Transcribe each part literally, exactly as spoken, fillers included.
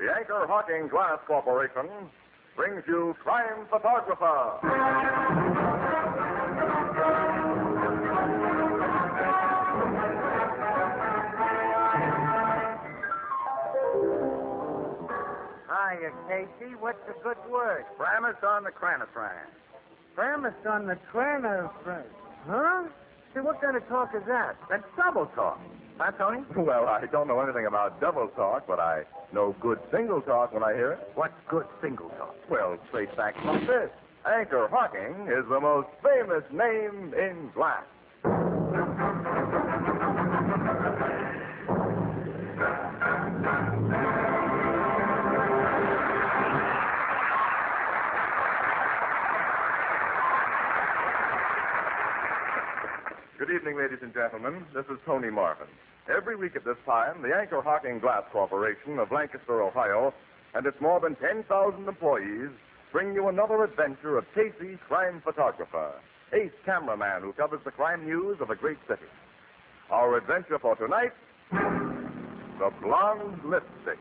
The Anchor Hawking Glass Corporation brings you Crime Photographer. Hiya, Casey. What's the good word? Premise on the Cranafran. Premise on the Cranafran. Huh? See, what kind of talk is that? That's double talk. Huh, Tony? Well, I don't know anything about double talk, but I know good single talk when I hear it. What's good single talk? Well, straight facts like this. Anchor Hawking is the most famous name in glass. Good evening, ladies and gentlemen. This is Tony Marvin. Every week at this time, the Anchor Hawking Glass Corporation of Lancaster, Ohio, and its more than ten thousand employees bring you another adventure of Casey, crime photographer, ace cameraman who covers the crime news of a great city. Our adventure for tonight, the Blonde Lipstick.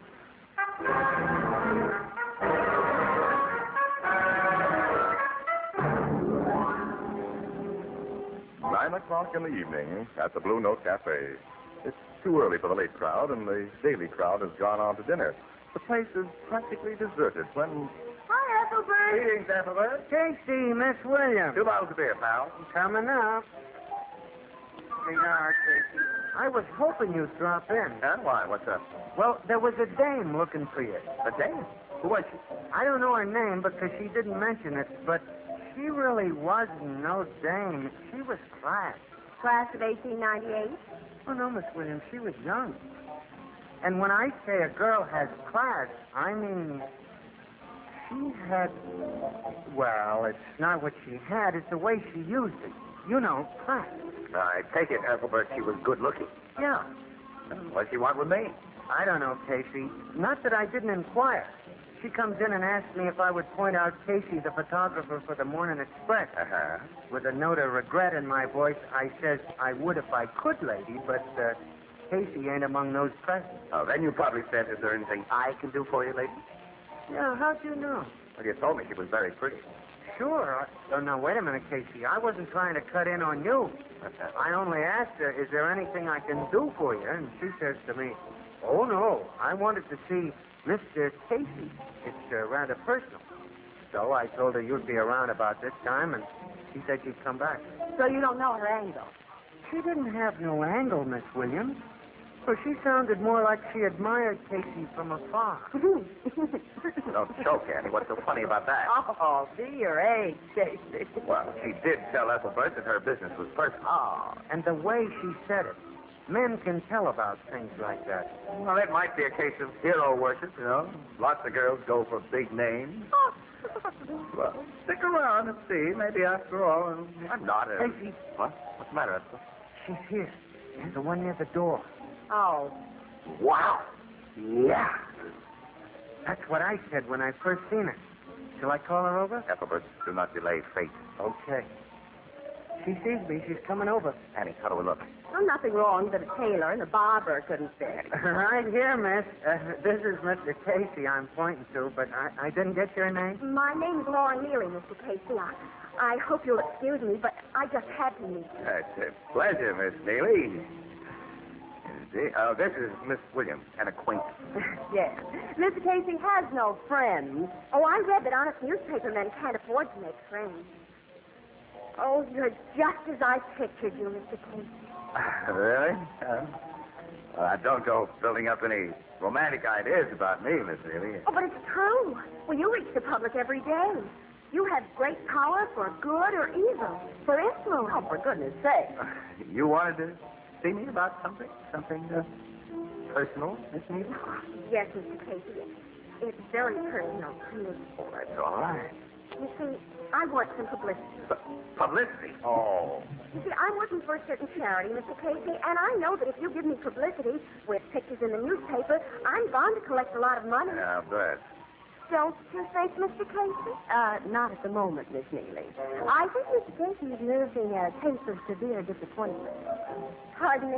Nine o'clock in the evening at the Blue Note Cafe. It's too early for the late crowd, and the daily crowd has gone on to dinner. The place is practically deserted when... Hi, Ethelbert. Greetings, Ethelbert. Casey, Miss Williams. Two bottles of beer, pal. Coming up. Here you are, Casey. I was hoping you'd drop in. And why? What's up? Well, there was a dame looking for you. A dame? Who was she? I don't know her name because she didn't mention it, but she really wasn't no dame. She was class. Class of eighteen ninety-eight. Oh, no, Miss Williams, she was young. And when I say a girl has class, I mean she had, well, it's not what she had, it's the way she used it. You know, class. I take it, Ethelbert, she was good looking. Yeah. What'd she want with me? I don't know, Casey. Not that I didn't inquire. She comes in and asks me if I would point out Casey, the photographer for the Morning Express. Uh-huh. With a note of regret in my voice, I says I would if I could, lady, but uh, Casey ain't among those present. Oh, then you probably said, is there anything I can do for you, lady? Yeah, how'd you know? Well, you told me she was very pretty. Sure. I, oh, now, wait a minute, Casey. I wasn't trying to cut in on you. I only asked her, is there anything I can do for you? And she says to me, oh, no, I wanted to see Mister Casey. It's uh, rather personal. So I told her you'd be around about this time, and she said she'd come back. So you don't know her angle? She didn't have no angle, Miss Williams. For she sounded more like she admired Casey from afar. Don't choke, Annie. What's so funny about that? Oh, be your age, Casey. Well, she did tell Ethelbert that her business was personal. Oh, and the way she said it. Men can tell about things like that. Well, it might be a case of hero worship, you know. Lots of girls go for big names. Well, stick around and see. Maybe after all, I'm not a... Casey. What? What's the matter, Esther? She's here. She's the one near the door. Oh. Wow. Yeah. That's what I said when I first seen her. Shall I call her over? Ethelbert, do not delay fate. Okay. She sees me. She's coming over. Annie, how do we look? Well, nothing wrong that a tailor and a barber couldn't fit. Right here, miss. Uh, this is Mister Casey I'm pointing to, but I, I didn't get your name. My name's Laura Neely, Mister Casey. I, I hope you'll excuse me, but I just had to meet you. It's a pleasure, Miss Neely. Uh, this is Miss Williams, an acquaintance. Yes. Mister Casey has no friends. Oh, I read that honest newspaper men can't afford to make friends. Oh, you're just as I pictured you, Mister Casey. Really? Uh, well, I don't go building up any romantic ideas about me, Miss Neely. Oh, but it's true. Well, you reach the public every day. You have great power for good or evil, for influence. Oh, for goodness sake. Uh, you wanted to see me about something? Something uh, personal, Miss Neely? Yes, Mister Casey. It's very personal to me. Oh, that's all right. You see, I want some publicity. P- publicity? Oh. You see, I'm working for a certain charity, Mister Casey, and I know that if you give me publicity with pictures in the newspaper, I'm bound to collect a lot of money. Yeah, I'll bet. Don't you think, Mister Casey? Uh, not at the moment, Miss Neely. I think Mister Casey is nursing a case of severe disappointment. Pardon me?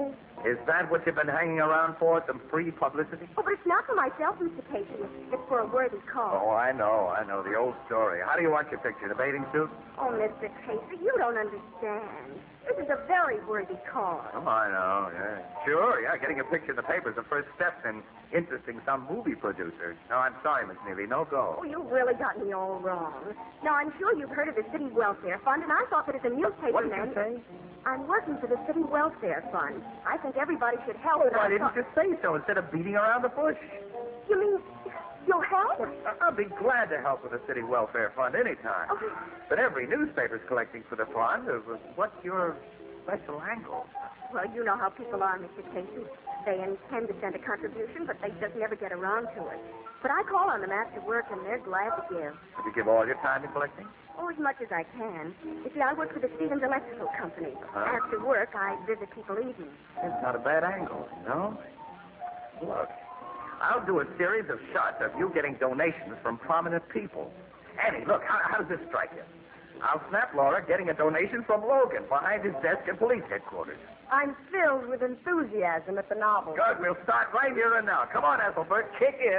Is that what you've been hanging around for, some free publicity? Oh, but it's not for myself, Mister Casey. It's for a worthy cause. Oh, I know, I know, the old story. How do you want your picture, the bathing suit? Oh, Mister Casey, you don't understand. This is a very worthy cause. Oh, I know, yeah. Sure, yeah, getting a picture in the paper is the first step in interesting some movie producer. No, I'm sorry, Miss Neely, no go. Oh, you really got me all wrong. Now, I'm sure you've heard of the City Welfare Fund, and I thought that as a newspaper What did man... you say? I'm working for the City Welfare Fund. I think everybody should help. Oh, and why I didn't thought- you say so instead of beating around the bush? You mean you'll help? I'll be glad to help with the City Welfare Fund anytime. Oh. But every newspaper's collecting for the fund. Uh, What's your special angle? Well, you know how people are, Mister Casey. They intend to send a contribution, but they just never get around to it. But I call on them after work, and they're glad to give. Do you give all your time to collecting? Oh, as much as I can. You see, I work for the Stevens Electrical Company. Uh-huh. After work, I visit people evenings. It's not a bad angle, you know? Look, I'll do a series of shots of you getting donations from prominent people. Annie, look, how, how does this strike you? I'll snap Laura getting a donation from Logan behind his desk at police headquarters. I'm filled with enthusiasm at the novel. Good, we'll start right here and now. Come on, Ethelbert, kick in.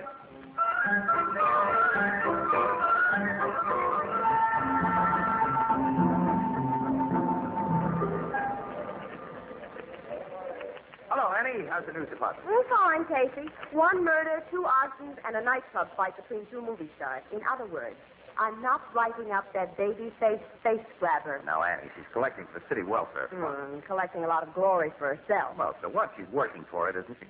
Hello, Annie. How's the news department? Mm, fine, Casey. One murder, two arsons, and a nightclub fight between two movie stars. In other words, I'm not writing up that baby-faced face grabber. Now, Annie, she's collecting for the city welfare fund. Mm, collecting a lot of glory for herself. Well, so what? She's working for it, isn't she?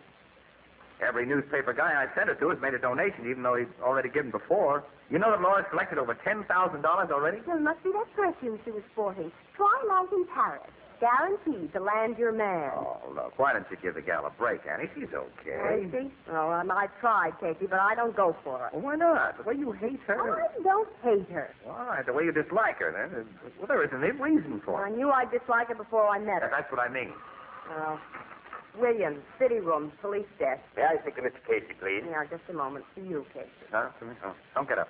Every newspaper guy I sent her to has made a donation, even though he's already given before. You know that Laura's collected over ten thousand dollars already? It must be that perfume she was sporting. Twilight in Paris. Guaranteed to land your man. Oh, look, why don't you give the gal a break, Annie? She's okay. Casey? Oh, um, I tried, Casey, but I don't go for it. Well, why not? The way you hate her. I don't hate her. All right, the way you dislike her, then. Well, there isn't any reason for I it. knew I'd dislike her before I met her. That's what I mean. Well, Williams, city room, police desk. May I speak to Mister Casey, please? Yeah, just a moment. To you, Casey. Huh? Oh, don't get up.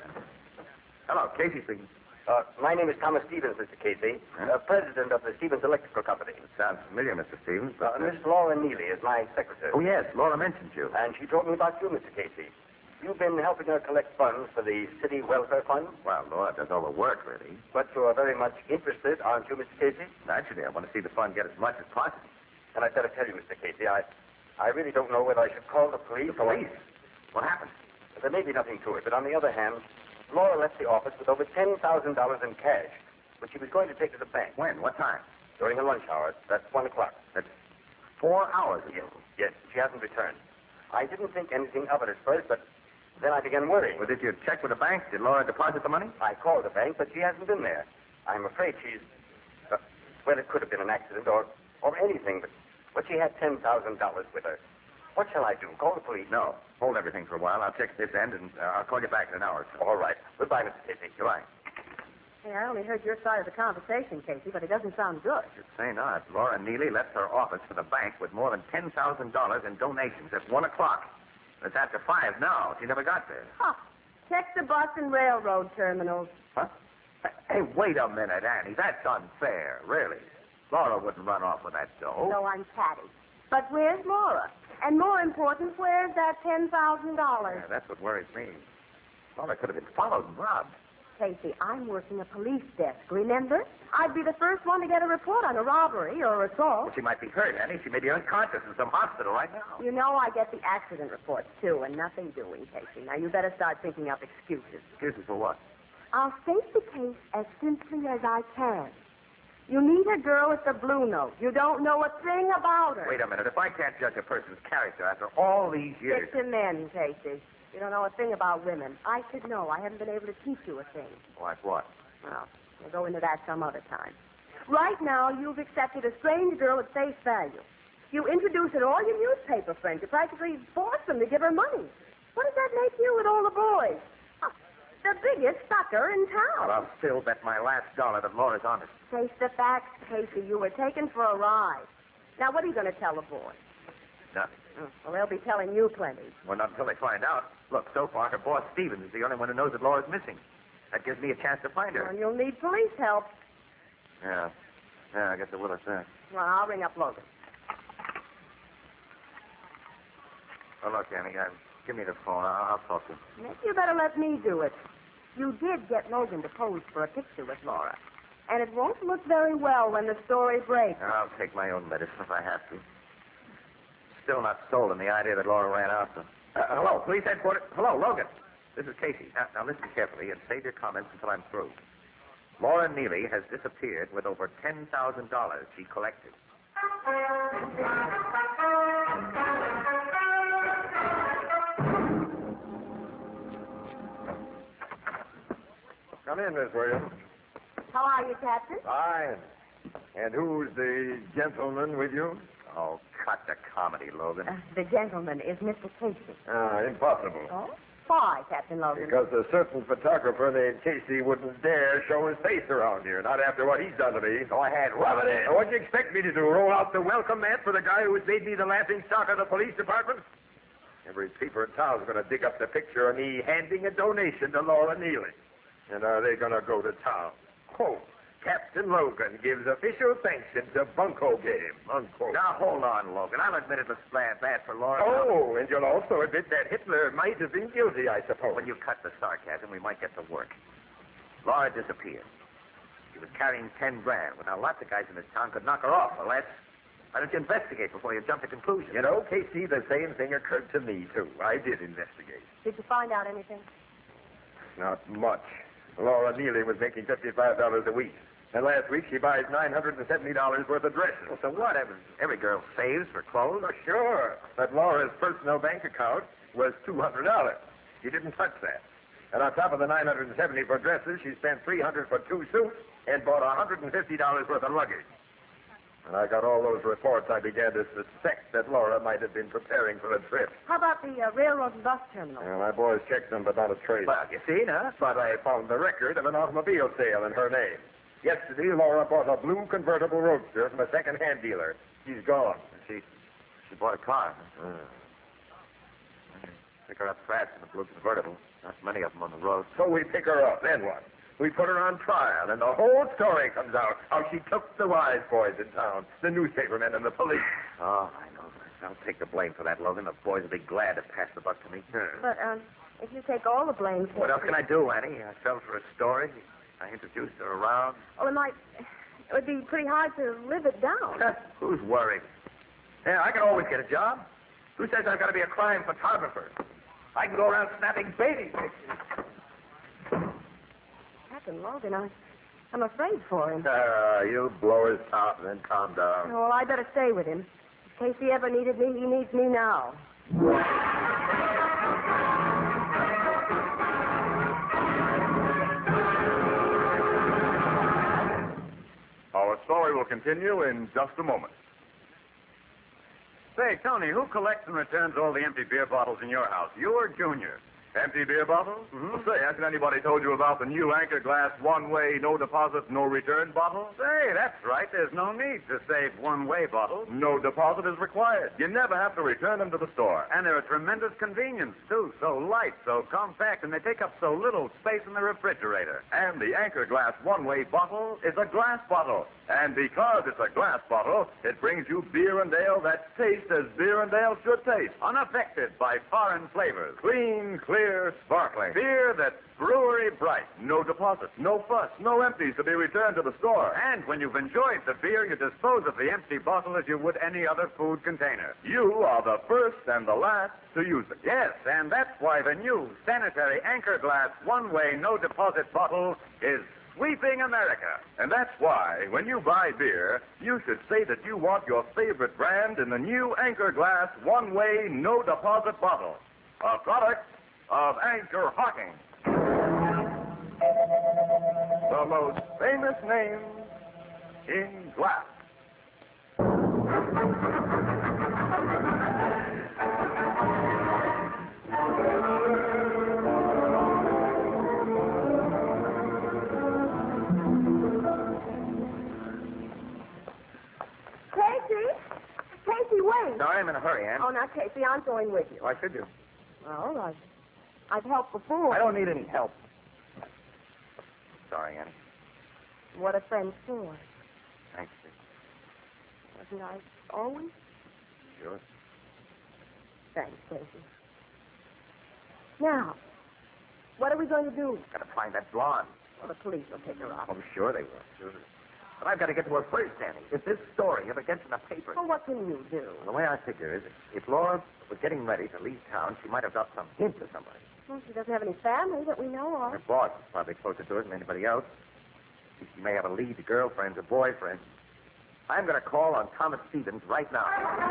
Hello, Casey speaking. Uh, my name is Thomas Stevens, Mister Casey, Huh? uh, president of the Stevens Electrical Company. Sounds familiar, Mister Stevens. Uh, But, Miss Laura Neely is my secretary. oh, yes, Laura mentioned you. And she told me about you, Mister Casey. You've been helping her collect funds for the City Welfare Fund, Well, Laura does all the work, really. but you are very much interested, aren't you, Mister Casey? Naturally, I want to see the fund get as much as possible. And I'd better tell you, Mister Casey, I, I really don't know whether I should call the police The or... police? What happened? There may be nothing to it, but on the other hand, Laura left the office with over ten thousand dollars in cash, which she was going to take to the bank When? What time? during her lunch hour. That's one o'clock. That's four hours ago. Yes, yes, she hasn't returned. I didn't think anything of it at first, but then I began worrying. Well, did you check with the bank? Did Laura deposit the money? I called the bank, but she hasn't been there. I'm afraid she's... Uh, well, it could have been an accident or, or anything, but, but she had ten thousand dollars with her. What shall I do? Call the police? No. Hold everything for a while. I'll check this end, and uh, I'll call you back in an hour or so. All right. Goodbye, Mister Casey. Goodbye. Hey, I only heard your side of the conversation, Casey, but it doesn't sound good. Just say not. Laura Neely left her office for the bank with more than ten thousand dollars in donations at one o'clock. It's after five now. She never got there. Huh. Check the bus and railroad terminals. Huh? Hey, wait a minute, Annie. That's unfair, really. Laura wouldn't run off with that dough. So I'm catty. But where's Laura? And more important, where's that ten thousand dollars? Yeah, that's what worries me. Laura could have been followed and robbed. Casey, I'm working a police desk, remember? I'd be the first one to get a report on a robbery or assault. Well, she might be hurt, Annie. She may be unconscious in some hospital right now. You know I get the accident reports, too, and nothing doing, Casey. Now, you better start thinking up excuses. Excuses for what? I'll state the case as simply as I can. You meet a girl at the Blue Note. You don't know a thing about her. Wait a minute. If I can't judge a person's character after all these years... Stick to men, Casey. You don't know a thing about women. I should know. I haven't been able to teach you a thing. Like what? Well, we'll go into that some other time. Right now, you've accepted a strange girl at face value. You introduce her to all your newspaper friends. You practically force them to give her money. What does that make you with all the boys? Huh, the biggest sucker in town. Well, I'll still bet my last dollar that Laura's honest. Face the facts, Casey. You were taken for a ride. Now, what are you going to tell the boys? Nothing. Oh, well, they'll be telling you plenty. Well, not until they find out. Look, so far, her boss, Stevens, is the only one who knows that Laura's missing. That gives me a chance to find her. And you'll need police help. Yeah. Yeah, I guess it will at that. Well, I'll ring up Logan. Oh, look, Annie, uh, give me the phone. I'll, I'll talk to him. Maybe you better let me do it. You did get Logan to pose for a picture with Laura. And it won't look very well when the story breaks. I'll take my own medicine if I have to. Still not sold on the idea that Laura ran out. So. Uh, hello, police headquarters. Hello, Logan. This is Casey. Now, now listen carefully and save your comments until I'm through. Laura Neely has disappeared with over ten thousand dollars she collected. Come in, Miss Williams. How are you, Captain? Fine. And who's the gentleman with you? Oh, cut the comedy, Logan. Uh, the gentleman is Mister Casey. Ah, impossible. Oh? Why, Captain Logan? Because a certain photographer named Casey wouldn't dare show his face around here, not after what he's done to me. Go ahead, rub it in. What'd you expect me to do, roll out the welcome mat for the guy who has made me the laughing stock of the police department? Every paper in town's going to dig up the picture of me handing a donation to Laura Neely. And are they going to go to town? Quote, Captain Logan gives official sanction to bunco game, unquote. Now, hold on, Logan. I'll admit it was bad, bad for Laura. Oh, and you'll also admit that Hitler might have been guilty, I suppose. When you cut the sarcasm, we might get to work. Laura disappeared. She was carrying ten grand. Well, now, lots of guys in this town could knock her off for less. Why don't you investigate before you jump to conclusions? You know, Casey, the same thing occurred to me, too. I did investigate. Did you find out anything? Not much. Laura Neely was making fifty-five dollars a week. And last week she buys nine hundred seventy dollars worth of dresses. Well, so what? Every, every girl saves for clothes? Oh, sure. But Laura's personal bank account was two hundred dollars. She didn't touch that. And on top of the nine hundred seventy dollars for dresses, she spent three hundred dollars for two suits and bought one hundred fifty dollars worth of luggage. When I got all those reports, I began to suspect that Laura might have been preparing for a trip. How about the uh, railroad and bus terminal? Well, my boys checked them, but not a trace. Well, you see, huh? But I found the record of an automobile sale in her name. Yesterday, Laura bought a blue convertible roadster from a second-hand dealer. She's gone. She, she bought a car. Huh? Mm. Pick her up fast in the blue convertible. Not many of them on the road. So we pick her up. Then what? We put her on trial, and the whole story comes out. How she took the wise boys in town, the newspapermen and the police. Oh, I know. I'll take the blame for that, Logan. The boys will be glad to pass the buck to me. But, um, if you take all the blame for What else can I do, Annie? I fell for a story. I introduced her around. Well, it might... It would be pretty hard to live it down. Who's worried? Yeah, I can always get a job. Who says I've got to be a crime photographer? I can go around snapping baby pictures. Captain Logan, I, I'm afraid for him. Ah, you blow his top and then calm down. Well, I better stay with him. In case he ever needed me, he needs me now. Our story will continue in just a moment. Say, Tony, who collects and returns all the empty beer bottles in your house? You or Junior? Empty beer bottles? Mm-hmm. Well, say, hasn't anybody told you about the new Anchor Glass one-way, no deposit, no return bottle? Say, that's right. There's no need to save one-way bottles. No deposit is required. You never have to return them to the store. And they're a tremendous convenience, too. So light, so compact, and they take up so little space in the refrigerator. And the Anchor Glass one-way bottle is a glass bottle. And because it's a glass bottle, it brings you beer and ale that taste as beer and ale should taste. Unaffected by foreign flavors. Clean, clear, sparkling. Beer that's brewery bright. No deposit, no fuss, no empties to be returned to the store. And when you've enjoyed the beer, you dispose of the empty bottle as you would any other food container. You are the first and the last to use it. Yes, and that's why the new sanitary Anchor Glass one-way, no deposit bottle is sweeping America. And that's why, when you buy beer, you should say that you want your favorite brand in the new Anchor Glass one-way, no deposit bottle. A product of Anchor Hocking. The most famous name in glass. Casey? Casey, wait. No, I'm in a hurry, Ann. Oh, now, Casey, I'm going with you. Why should you? Well, I've, I've helped before. I don't need any help. Sorry, Annie. What a friend's for. Thanks, dear. Wasn't I always? Sure. Thanks, Casey. Now, what are we going to do? Got to find that blonde. Well, the police will pick her up. I'm sure they will. Sure. But I've got to get to her first, Annie. If this story ever gets in the paper. Well, what can you do? Well, the way I figure is, if Laura was getting ready to leave town, she might have got some hint to somebody. Well, she doesn't have any family that we know Her of. boss is probably closer to it than anybody else. She may have a lead to girlfriends or boyfriends. I'm going to call on Thomas Stevens right now.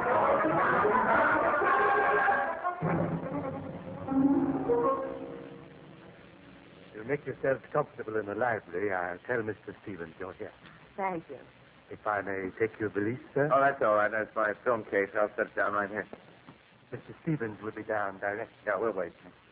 You make yourselves comfortable in the library. I'll tell Mister Stevens you're here. Thank you. If I may take your valise, sir. Oh, that's all right. That's my film case. I'll set it down right here. Mister Stevens will be down directly. Yeah, we'll wait.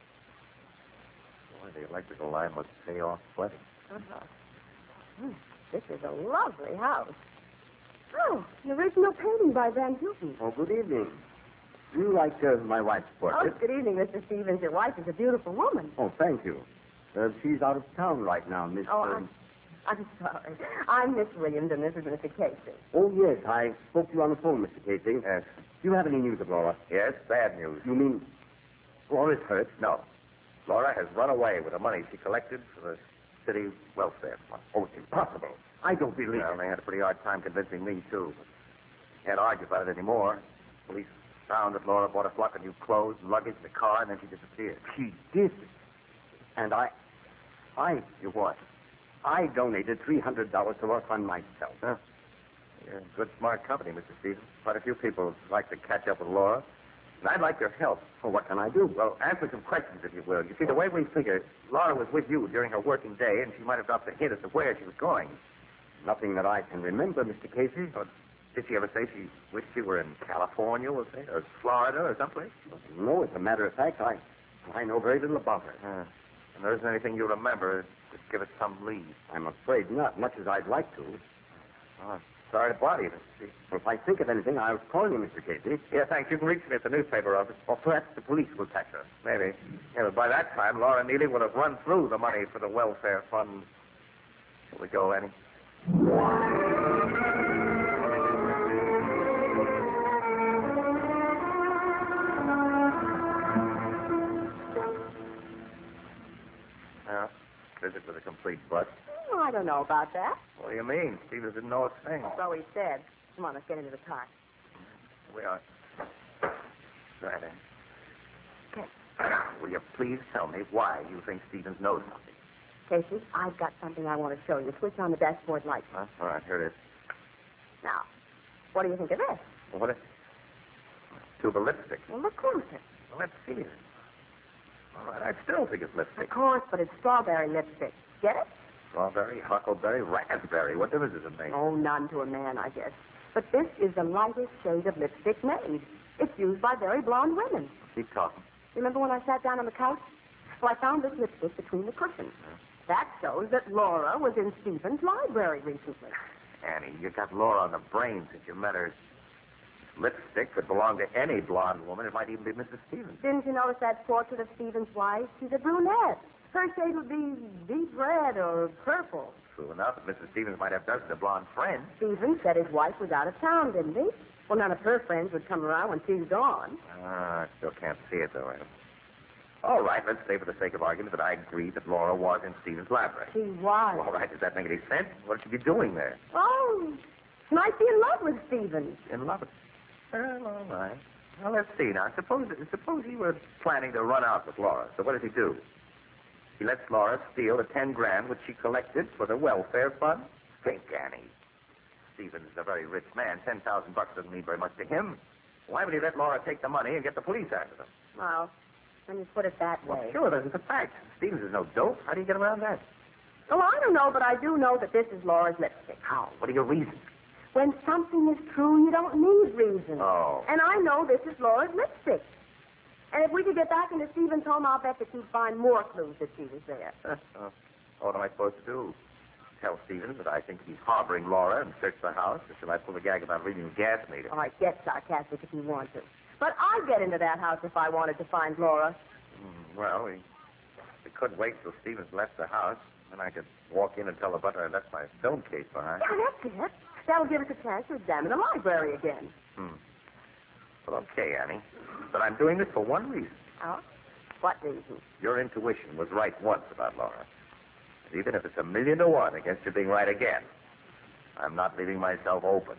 Boy, the electrical line must pay off plenty. Uh-huh. Hmm, this is a lovely house. Oh, an original painting by Van Houten. Oh, good evening. Do you like uh, my wife's Oh, portrait? good evening, Mister Stevens. Your wife is a beautiful woman. Oh, thank you. Uh, she's out of town right now, Miss... Oh, uh, I'm, I'm sorry. I'm Miss Williams, and this is Mister Casey. Oh, yes, I spoke to you on the phone, Mister Casey. Yes. Do you have any news of Laura? Yes, bad news. You mean Laura's hurt? No. Laura has run away with the money she collected for the city welfare fund. Oh, it's impossible. I don't believe Well, it. they had a pretty hard time convincing me, too. Can't argue about it anymore. Police found that Laura bought a flock of new clothes and luggage in the car, and then she disappeared. She did. And I... I... You what? I donated three hundred dollars to our fund myself. Huh? You're in good, smart company, Mister Stevens. Quite a few people would like to catch up with Laura. And I'd like your help. Well, what can I do? Well, answer some questions, if you will. You see, the way we figure, Laura was with you during her working day, and she might have dropped a hint as to where she was going. Nothing that I can remember, Mister Casey. Or did she ever say she wished she were in California, we'll say, or Florida, or someplace? No, as a matter of fact, I I know very little about her. Uh, and there isn't anything you remember to give us some lead. I'm afraid not, much as I'd like to. Oh, sorry to bother you, Mister Stevens. Well, if I think of anything, I'll call you, Mister Casey. Yeah, thanks. You can reach me at the newspaper office. Or perhaps the police will catch her. Maybe. Yeah, but by that time, Laura Neely will have run through the money for the welfare fund. Shall we go, Annie? Yeah, visit with a complete bust. Oh, I don't know about that. What do you mean? Stevens didn't know a thing. So he said. Come on, let's get into the car. We are. Right in. Will you please tell me why you think Stevens knows something? Casey, I've got something I want to show you. Switch on the dashboard light. Huh? All right, here it is. Now, what do you think of this? What is tube of lipstick? Well, look closer. Well, let's see it. All right, I still think it's Of lipstick. course, but it's strawberry lipstick. Get it? Strawberry, huckleberry, raspberry. What difference does it make? Oh, none to a man, I guess. But this is the lightest shade of lipstick made. It's used by very blonde women. Keep talking. Remember when I sat down on the couch? Well, I found this lipstick between the cushions. That shows that Laura was in Stephen's library recently. Annie, you got Laura on the brain since you met her. Lipstick could belong to any blonde woman. It might even be Missus Stevens. Didn't you notice that portrait of Stephen's wife? She's a brunette. Her shade would be deep red or purple. True enough. Missus Stevens might have dozens of blonde friends. Stephen said his wife was out of town, didn't he? Well, none of her friends would come around when she's gone. Ah, I still can't see it, though. Annie. All right, let's say for the sake of argument that I agree that Laura was in Stevens' library. She was. All right, does that make any sense? What should she be doing there? Oh, she might be in love with Stephen. In love with... Well, all right. Well, let's see now. Suppose suppose he were planning to run out with Laura. So what does he do? He lets Laura steal the ten grand which she collected for the welfare fund? Think, Annie. Stevens is a very rich man. Ten thousand bucks doesn't mean very much to him. Why would he let Laura take the money and get the police after them? Well, when you put it that way. Well, sure, that's a fact. Stevens is no dope. How do you get around that? Oh, I don't know, but I do know that this is Laura's lipstick. How? What are your reasons? When something is true, you don't need reason. Oh. And I know this is Laura's lipstick. And if we could get back into Stephen's home, I'll bet that you'd find more clues that she was there. Uh, what am I supposed to do? Tell Stevens that I think he's harboring Laura and search the house? Or shall I pull a gag about reading the gas meter? All right, get sarcastic if you want to. But I'd get into that house if I wanted to find Laura. Mm, well, we, we could wait till Stevens left the house. Then I could walk in and tell the butler I left my film case behind. Yeah, that's it. That'll give us a chance to examine the library again. Hmm. Well, okay, Annie. But I'm doing this for one reason. Oh? What reason? Your intuition was right once about Laura. And even if it's a million to one against you being right again, I'm not leaving myself open.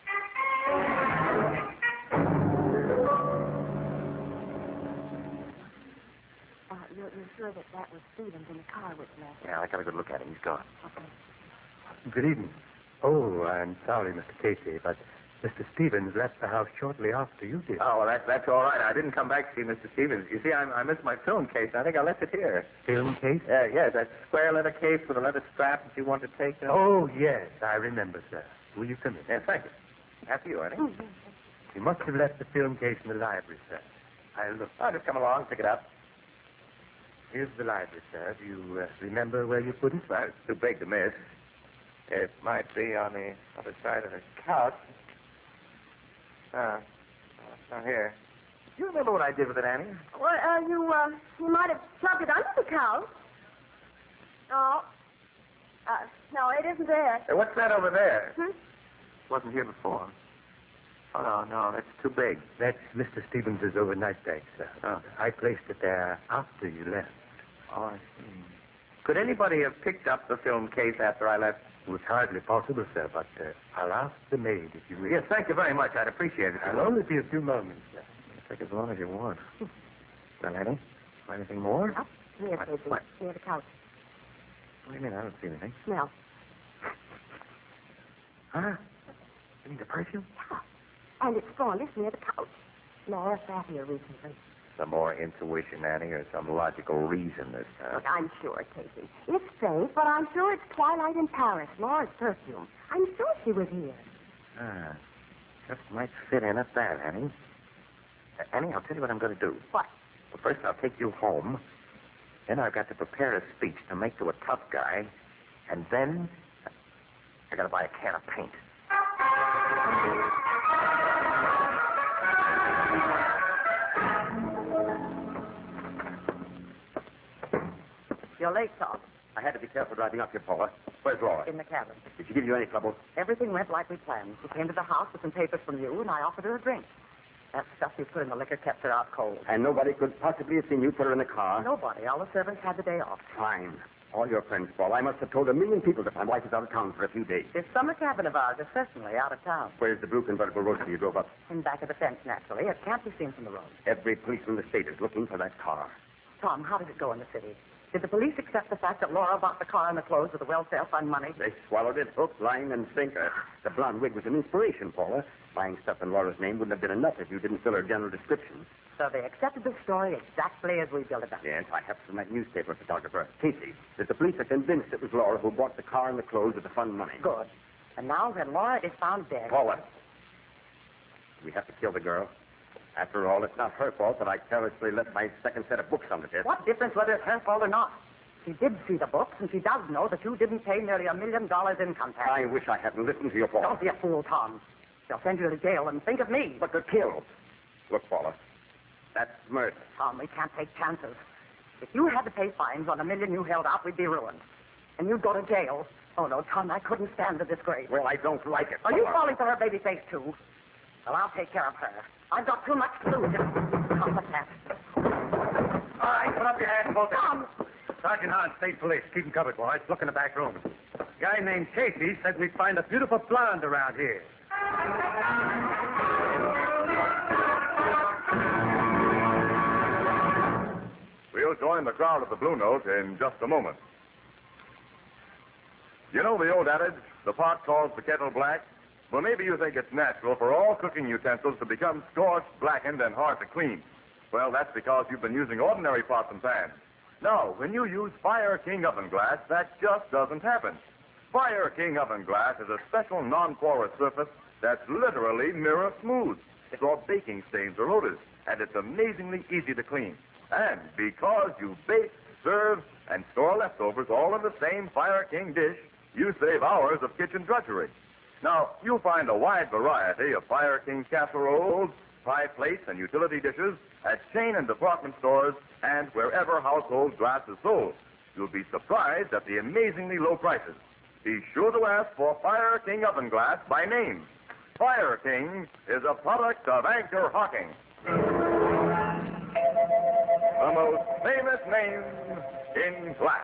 Uh, you're, you're sure that that was Stevens in the car with left? Yeah, I got a good look at him. He's gone. Okay. Good evening. Oh, I'm sorry, Mister Casey, but Mister Stevens left the house shortly after you did. Oh, well, that's, that's all right. I didn't come back to see Mister Stevens. You see, I, I missed my film case. I think I left it here. Film case? Yeah, yes, that square leather case with a leather strap that you wanted to take. Uh... Oh, yes, I remember, sir. Will you come in? Yes, thank you. After you, Annie. Mm-hmm. You must have left the film case in the library, sir. I'll look. Oh, just come along, pick it up. Here's the library, sir. Do you uh, remember where you put it? Well, it's too big to miss. It might be on the other side of the couch. Ah, oh, it's not here. Do you remember what I did with it, Annie? Well, uh, you, uh, you might have shoved it under the couch. Oh. Uh, no, it isn't there. Hey, what's that over there? Hmm? Wasn't here before. Oh, no, no, that's too big. That's Mister Stevens' overnight bag, sir. Oh. I placed it there after you left. Oh, I see. Could anybody have picked up the film case after I left? It was hardly possible, sir, but uh, I'll ask the maid if you wish. Yes, thank you very much. I'd appreciate it. It'll only be a few moments, sir. Take as long as you want. Well, Annie, anything more? Oh, here, What? Casey. What? Near the couch. What do you mean? I don't see anything. Smell. Huh? You mean the perfume? Yeah. And it's strongest near the couch. Laura sat here recently. Some more intuition, Annie, or some logical reason this time? Look, I'm sure, Casey. It's strange, but I'm sure it's Twilight in Paris, Laura's perfume. I'm sure she was here. Ah, just might fit in at that, Annie. Uh, Annie, I'll tell you what I'm going to do. What? Well, first I'll take you home. Then I've got to prepare a speech to make to a tough guy. And then I got to buy a can of paint. You're late, Tom. I had to be careful driving up here, Paula. Where's Laura? In the cabin. Did she give you any trouble? Everything went like we planned. She came to the house with some papers from you, and I offered her a drink. That stuff you put in the liquor kept her out cold. And nobody could possibly have seen you put her in the car? Nobody. All the servants had the day off. Fine. All your friends, Paula. I must have told a million people that my wife is out of town for a few days. This summer cabin of ours is certainly out of town. Where's the blue convertible roadster you drove up? In back of the fence, naturally. It can't be seen from the road. Every policeman in the state is looking for that car. Tom, how did it go in the city? Did the police accept the fact that Laura bought the car and the clothes with the welfare fund money? They swallowed it hook, line, and sinker. The blonde wig was an inspiration, Paula. Buying stuff in Laura's name wouldn't have been enough if you didn't fill her general description. So they accepted the story exactly as we built it up. Yes, I have from that newspaper photographer, Casey, that the police are convinced it was Laura who bought the car and the clothes with the fund money. Good. And now when Laura is found dead... Paula, we have to kill the girl. After all, it's not her fault that I carelessly left my second set of books on the desk. What difference whether it's her fault or not? She did see the books, and she does know that you didn't pay nearly a million dollars income tax. I wish I hadn't listened to your Paula. Don't be a fool, Tom. They'll send you to jail, and think of me. But to kill. Look, Paula, that's murder. Tom, we can't take chances. If you had to pay fines on a million you held out, we'd be ruined. And you'd go to jail. Oh, no, Tom, I couldn't stand the disgrace. Well, I don't like it. Are you Paula. falling for her baby face, too? Well, I'll take care of her. I've got too much to lose. Tom, what's that? All right, put up your hands, both of you. Tom! Sergeant Hahn, State Police. Keep them covered, boys. Look in the back room. A guy named Casey said we'd find a beautiful blonde around here. We'll join the crowd at the Blue Note in just a moment. You know the old adage, the pot calls the kettle black? Well, maybe you think it's natural for all cooking utensils to become scorched, blackened, and hard to clean. Well, that's because you've been using ordinary pots and pans. Now, when you use Fire King oven glass, that just doesn't happen. Fire King oven glass is a special non-porous surface that's literally mirror smooth for baking stains or odors, and it's amazingly easy to clean. And because you bake, serve, and store leftovers all in the same Fire King dish, you save hours of kitchen drudgery. Now, you'll find a wide variety of Fire King casseroles, pie plates, and utility dishes at chain and department stores and wherever household glass is sold. You'll be surprised at the amazingly low prices. Be sure to ask for Fire King oven glass by name. Fire King is a product of Anchor Hocking. The most famous name in glass.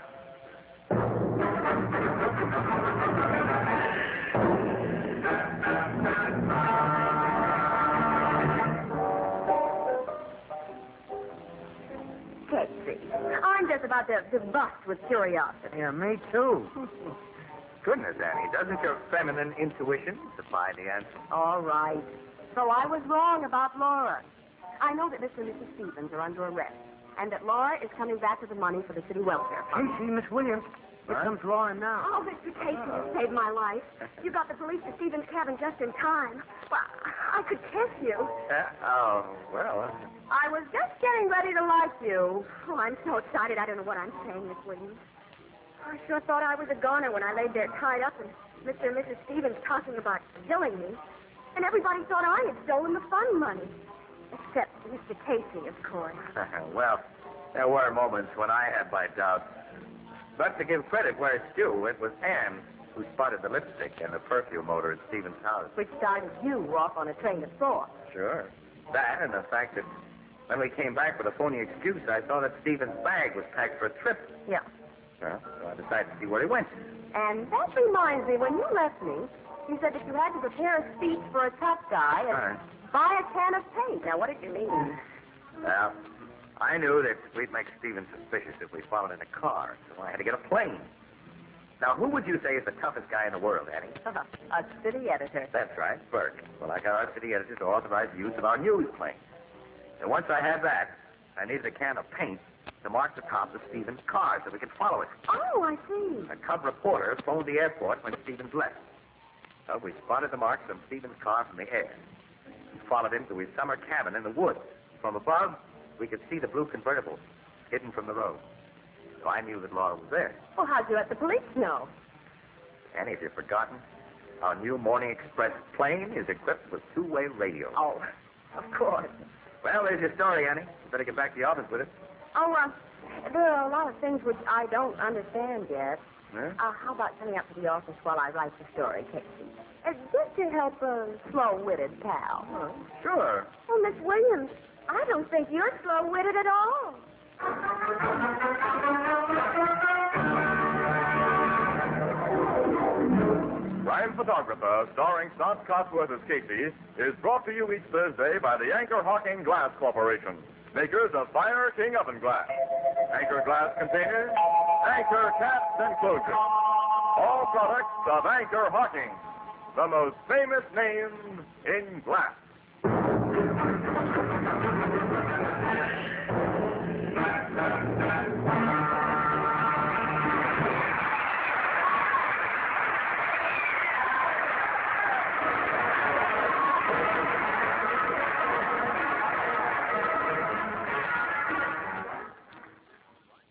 Texie, I'm just about to, to bust with curiosity. Yeah, me too. Goodness, Annie, doesn't your feminine intuition supply the answer? All right. So I was wrong about Laura. I know that Mister and Missus Stevens are under arrest, and that Laura is coming back with the money for the city welfare fund. Casey, Miss Williams. Here Huh? comes Laura now. Oh, Mister Casey, you saved my life. You got the police to Stevens' cabin just in time. Well, I could kiss you. Uh, oh, well. I was just getting ready to like you. Oh, I'm so excited. I don't know what I'm saying, Miss Williams. I sure thought I was a goner when I laid there tied up and Mister and Missus Stevens talking about killing me. And everybody thought I had stolen the fund money. Except Mister Casey, of course. Well, there were moments when I had my doubts. But to give credit where it's due, it was Anne who spotted the lipstick and the perfume odor at Stevens' house. Which started you off on a train of thought. Sure. That and the fact that when we came back with a phony excuse, I saw that Stevens' bag was packed for a trip. Yeah. Well, so I decided to see where he went. And that reminds me, when you left me, you said that you had to prepare a speech for a tough guy and All right. buy a can of paint. Now, what did you mean? Well, I knew that we'd make Stevens suspicious if we followed in a car, so I had to get a plane. Now, who would you say is the toughest guy in the world, Annie? A city editor. That's right, Burke. Well, I got our city editor to authorize the use of our news plane. And once I had that, I needed a can of paint to mark the top of Stevens' car so we could follow it. Oh, I see. A cub reporter phoned the airport when Stevens left. So we spotted the marks on Stevens' car from the air. We followed him to his summer cabin in the woods. From above, we could see the blue convertible hidden from the road. So I knew that Laura was there. Well, how'd you let the police know? Annie, if you've forgotten, our new Morning Express plane is equipped with two-way radio. Oh, of course. Well, there's your story, Annie. You better get back to the office with it. Oh, uh, there are a lot of things which I don't understand yet. Huh? Uh, how about coming up to the office while I write the story, Casey? Uh, just to help a slow-witted pal. Oh, sure. Oh, Miss Williams, I don't think you're slow-witted at all. Crime Photographer, starring Scott Cotsworth as Casey, is brought to you each Thursday by the Anchor Hocking Glass Corporation, makers of Fire King Oven Glass, Anchor Glass Containers, Anchor Caps and Closures. All products of Anchor Hocking, the most famous name in glass.